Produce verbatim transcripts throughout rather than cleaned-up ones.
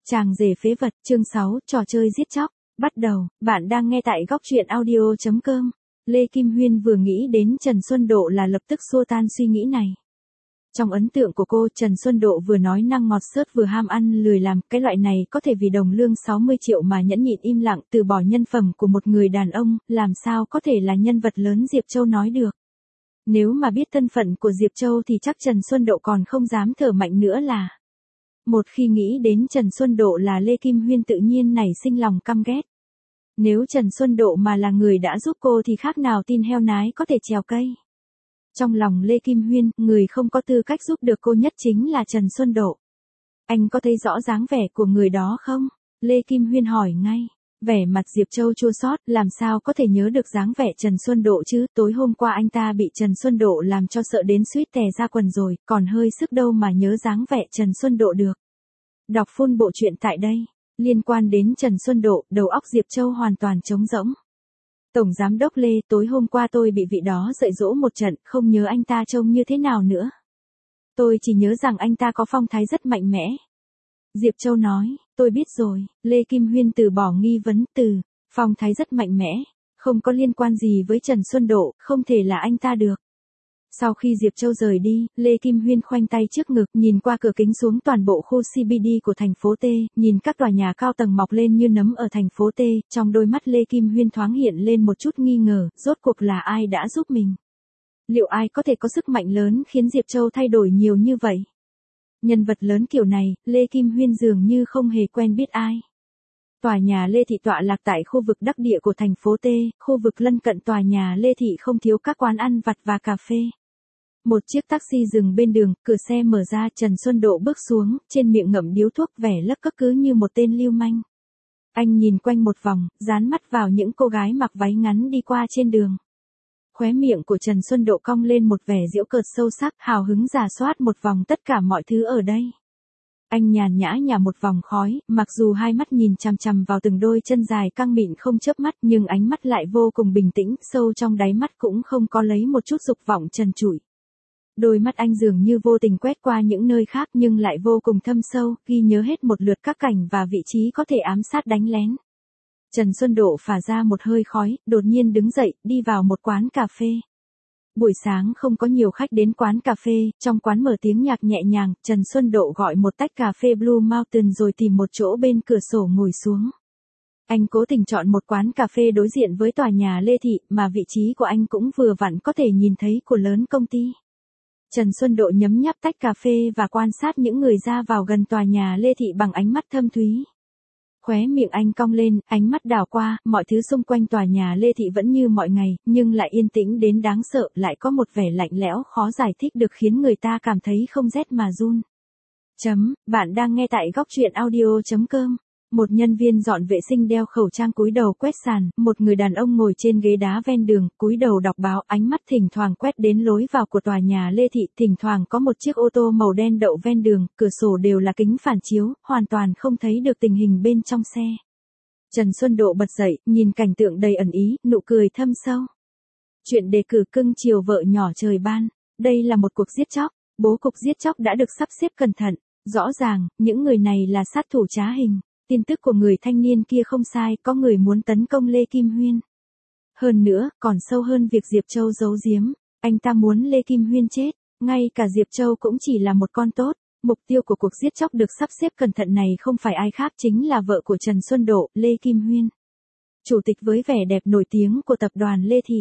Chàng rể phế vật, chương sáu, trò chơi giết chóc. Bắt đầu, bạn đang nghe tại góc truyện audio chấm com. Lê Kim Huyên vừa nghĩ đến Trần Xuân Độ là lập tức xua tan suy nghĩ này. Trong ấn tượng của cô, Trần Xuân Độ vừa nói năng ngọt xớt vừa ham ăn lười làm, cái loại này có thể vì đồng lương sáu mươi triệu mà nhẫn nhịn im lặng từ bỏ nhân phẩm của một người đàn ông, làm sao có thể là nhân vật lớn Diệp Châu nói được. Nếu mà biết thân phận của Diệp Châu thì chắc Trần Xuân Độ còn không dám thở mạnh nữa là. Một khi nghĩ đến Trần Xuân Độ là Lê Kim Huyên tự nhiên nảy sinh lòng căm ghét. Nếu Trần Xuân Độ mà là người đã giúp cô thì khác nào tin heo nái có thể trèo cây. Trong lòng Lê Kim Huyên, người không có tư cách giúp được cô nhất chính là Trần Xuân Độ. Anh có thấy rõ dáng vẻ của người đó không? Lê Kim Huyên hỏi ngay. Vẻ mặt Diệp Châu chua xót, làm sao có thể nhớ được dáng vẻ Trần Xuân Độ chứ, tối hôm qua anh ta bị Trần Xuân Độ làm cho sợ đến suýt tè ra quần rồi, còn hơi sức đâu mà nhớ dáng vẻ Trần Xuân Độ được. Đọc full bộ truyện tại đây. Liên quan đến Trần Xuân Độ, đầu óc Diệp Châu hoàn toàn trống rỗng. Tổng Giám đốc Lê, tối hôm qua tôi bị vị đó dạy dỗ một trận, không nhớ anh ta trông như thế nào nữa. Tôi chỉ nhớ rằng anh ta có phong thái rất mạnh mẽ. Diệp Châu nói, tôi biết rồi. Lê Kim Huyên từ bỏ nghi vấn từ, phong thái rất mạnh mẽ, không có liên quan gì với Trần Xuân Độ, không thể là anh ta được. Sau khi Diệp Châu rời đi, Lê Kim Huyên khoanh tay trước ngực, nhìn qua cửa kính xuống toàn bộ khu xê bê đê của thành phố T, nhìn các tòa nhà cao tầng mọc lên như nấm ở thành phố T, trong đôi mắt Lê Kim Huyên thoáng hiện lên một chút nghi ngờ, rốt cuộc là ai đã giúp mình? Liệu ai có thể có sức mạnh lớn khiến Diệp Châu thay đổi nhiều như vậy? Nhân vật lớn kiểu này, Lê Kim Huyên dường như không hề quen biết ai. Tòa nhà Lê Thị tọa lạc tại khu vực đắc địa của thành phố T, khu vực lân cận tòa nhà Lê Thị không thiếu các quán ăn vặt và cà phê. Một chiếc taxi dừng bên đường, cửa xe mở ra, Trần Xuân Độ bước xuống, trên miệng ngậm điếu thuốc vẻ lấp cất cứ như một tên lưu manh. Anh nhìn quanh một vòng, dán mắt vào những cô gái mặc váy ngắn đi qua trên đường. Khóe miệng của Trần Xuân Độ cong lên một vẻ giễu cợt sâu sắc, hào hứng rà soát một vòng tất cả mọi thứ ở đây. Anh nhàn nhã nhả một vòng khói, mặc dù hai mắt nhìn chằm chằm vào từng đôi chân dài căng mịn không chớp mắt, nhưng ánh mắt lại vô cùng bình tĩnh, sâu trong đáy mắt cũng không có lấy một chút dục vọng trần trụi. Đôi mắt anh dường như vô tình quét qua những nơi khác nhưng lại vô cùng thâm sâu, ghi nhớ hết một lượt các cảnh và vị trí có thể ám sát đánh lén. Trần Xuân Độ phả ra một hơi khói, đột nhiên đứng dậy, đi vào một quán cà phê. Buổi sáng không có nhiều khách đến quán cà phê, trong quán mở tiếng nhạc nhẹ nhàng, Trần Xuân Độ gọi một tách cà phê Blue Mountain rồi tìm một chỗ bên cửa sổ ngồi xuống. Anh cố tình chọn một quán cà phê đối diện với tòa nhà Lê Thị, mà vị trí của anh cũng vừa vặn có thể nhìn thấy của lớn công ty. Trần Xuân Độ nhấm nháp tách cà phê và quan sát những người ra vào gần tòa nhà Lê Thị bằng ánh mắt thâm thúy. Khóe miệng anh cong lên, ánh mắt đảo qua, mọi thứ xung quanh tòa nhà Lê Thị vẫn như mọi ngày, nhưng lại yên tĩnh đến đáng sợ, lại có một vẻ lạnh lẽo khó giải thích được khiến người ta cảm thấy không rét mà run. Chấm, bạn đang nghe tại góc truyện audio chấm com. Một nhân viên dọn vệ sinh đeo khẩu trang cúi đầu quét sàn, một người đàn ông ngồi trên ghế đá ven đường, cúi đầu đọc báo, ánh mắt thỉnh thoảng quét đến lối vào của tòa nhà Lê Thị, thỉnh thoảng có một chiếc ô tô màu đen đậu ven đường, cửa sổ đều là kính phản chiếu, hoàn toàn không thấy được tình hình bên trong xe. Trần Xuân Độ bật dậy, nhìn cảnh tượng đầy ẩn ý, nụ cười thâm sâu. Chuyện đề cử cưng chiều vợ nhỏ trời ban, đây là một cuộc giết chóc, bố cục giết chóc đã được sắp xếp cẩn thận, rõ ràng, những người này là sát thủ trá hình. Tin tức của người thanh niên kia không sai, có người muốn tấn công Lê Kim Huyên. Hơn nữa, còn sâu hơn việc Diệp Châu giấu giếm, anh ta muốn Lê Kim Huyên chết, ngay cả Diệp Châu cũng chỉ là một con tốt. Mục tiêu của cuộc giết chóc được sắp xếp cẩn thận này không phải ai khác chính là vợ của Trần Xuân Độ, Lê Kim Huyên. Chủ tịch với vẻ đẹp nổi tiếng của tập đoàn Lê Thị.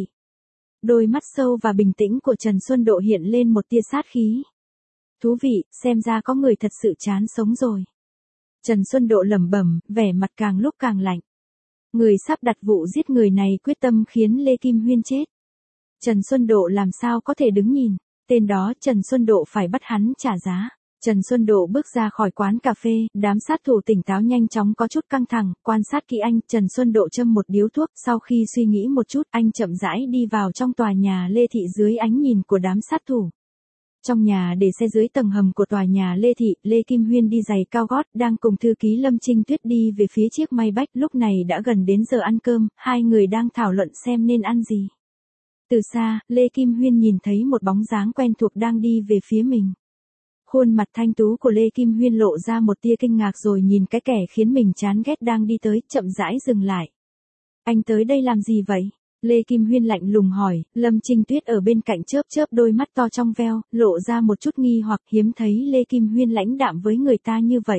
Đôi mắt sâu và bình tĩnh của Trần Xuân Độ hiện lên một tia sát khí. Thú vị, xem ra có người thật sự chán sống rồi. Trần Xuân Độ lẩm bẩm, vẻ mặt càng lúc càng lạnh. Người sắp đặt vụ giết người này quyết tâm khiến Lê Kim Huyên chết. Trần Xuân Độ làm sao có thể đứng nhìn, tên đó Trần Xuân Độ phải bắt hắn trả giá. Trần Xuân Độ bước ra khỏi quán cà phê, đám sát thủ tỉnh táo nhanh chóng có chút căng thẳng, quan sát kỹ anh, Trần Xuân Độ châm một điếu thuốc, sau khi suy nghĩ một chút, anh chậm rãi đi vào trong tòa nhà Lê Thị dưới ánh nhìn của đám sát thủ. Trong nhà để xe dưới tầng hầm của tòa nhà Lê Thị, Lê Kim Huyên đi giày cao gót, đang cùng thư ký Lâm Trinh Tuyết đi về phía chiếc Maybach, lúc này đã gần đến giờ ăn cơm, hai người đang thảo luận xem nên ăn gì. Từ xa, Lê Kim Huyên nhìn thấy một bóng dáng quen thuộc đang đi về phía mình. Khuôn mặt thanh tú của Lê Kim Huyên lộ ra một tia kinh ngạc rồi nhìn cái kẻ khiến mình chán ghét đang đi tới, chậm rãi dừng lại. Anh tới đây làm gì vậy? Lê Kim Huyên lạnh lùng hỏi, Lâm Trinh Tuyết ở bên cạnh chớp chớp đôi mắt to trong veo, lộ ra một chút nghi hoặc, hiếm thấy Lê Kim Huyên lãnh đạm với người ta như vậy.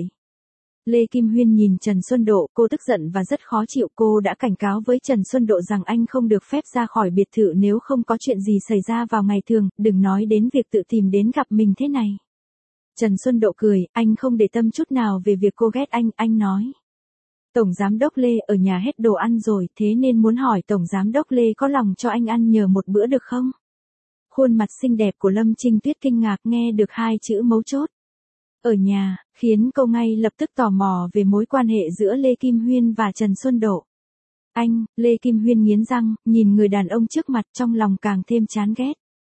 Lê Kim Huyên nhìn Trần Xuân Độ, cô tức giận và rất khó chịu, cô đã cảnh cáo với Trần Xuân Độ rằng anh không được phép ra khỏi biệt thự nếu không có chuyện gì xảy ra vào ngày thường, đừng nói đến việc tự tìm đến gặp mình thế này. Trần Xuân Độ cười, anh không để tâm chút nào về việc cô ghét anh, anh nói. Tổng Giám đốc Lê ở nhà hết đồ ăn rồi, thế nên muốn hỏi Tổng Giám đốc Lê có lòng cho anh ăn nhờ một bữa được không? Khuôn mặt xinh đẹp của Lâm Trinh Tuyết kinh ngạc nghe được hai chữ mấu chốt. Ở nhà, khiến cô ngay lập tức tò mò về mối quan hệ giữa Lê Kim Huyên và Trần Xuân Độ. Anh, Lê Kim Huyên nghiến răng, nhìn người đàn ông trước mặt trong lòng càng thêm chán ghét.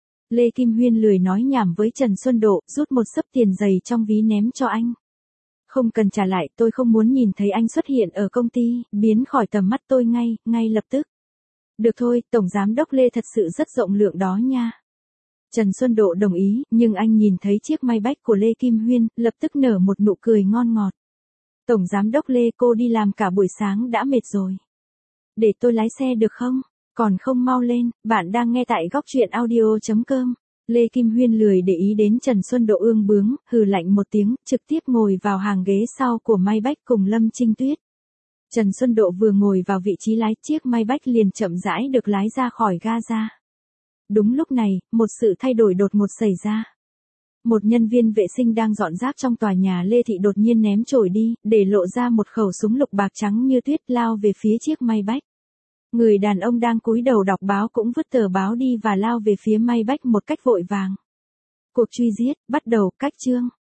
Lê Kim Huyên lười nói nhảm với Trần Xuân Độ, rút một xấp tiền giày trong ví ném cho anh. Không cần trả lại, tôi không muốn nhìn thấy anh xuất hiện ở công ty, biến khỏi tầm mắt tôi ngay, ngay lập tức. Được thôi, Tổng Giám đốc Lê thật sự rất rộng lượng đó nha. Trần Xuân Độ đồng ý, nhưng anh nhìn thấy chiếc Maybach của Lê Kim Huyên, lập tức nở một nụ cười ngon ngọt. Tổng Giám đốc Lê, cô đi làm cả buổi sáng đã mệt rồi. Để tôi lái xe được không? Còn không mau lên, bạn đang nghe tại góc truyện audio chấm com. Lê Kim Huyên lười để ý đến Trần Xuân Độ ương bướng, hừ lạnh một tiếng, trực tiếp ngồi vào hàng ghế sau của Maybach cùng Lâm Trinh Tuyết. Trần Xuân Độ vừa ngồi vào vị trí lái, chiếc Maybach liền chậm rãi được lái ra khỏi ga-ra. Đúng lúc này, một sự thay đổi đột ngột xảy ra. Một nhân viên vệ sinh đang dọn rác trong tòa nhà Lê Thị đột nhiên ném chổi đi, để lộ ra một khẩu súng lục bạc trắng như tuyết lao về phía chiếc Maybach. Người đàn ông đang cúi đầu đọc báo cũng vứt tờ báo đi và lao về phía Maybach một cách vội vàng. Cuộc truy giết, bắt đầu, cách chương.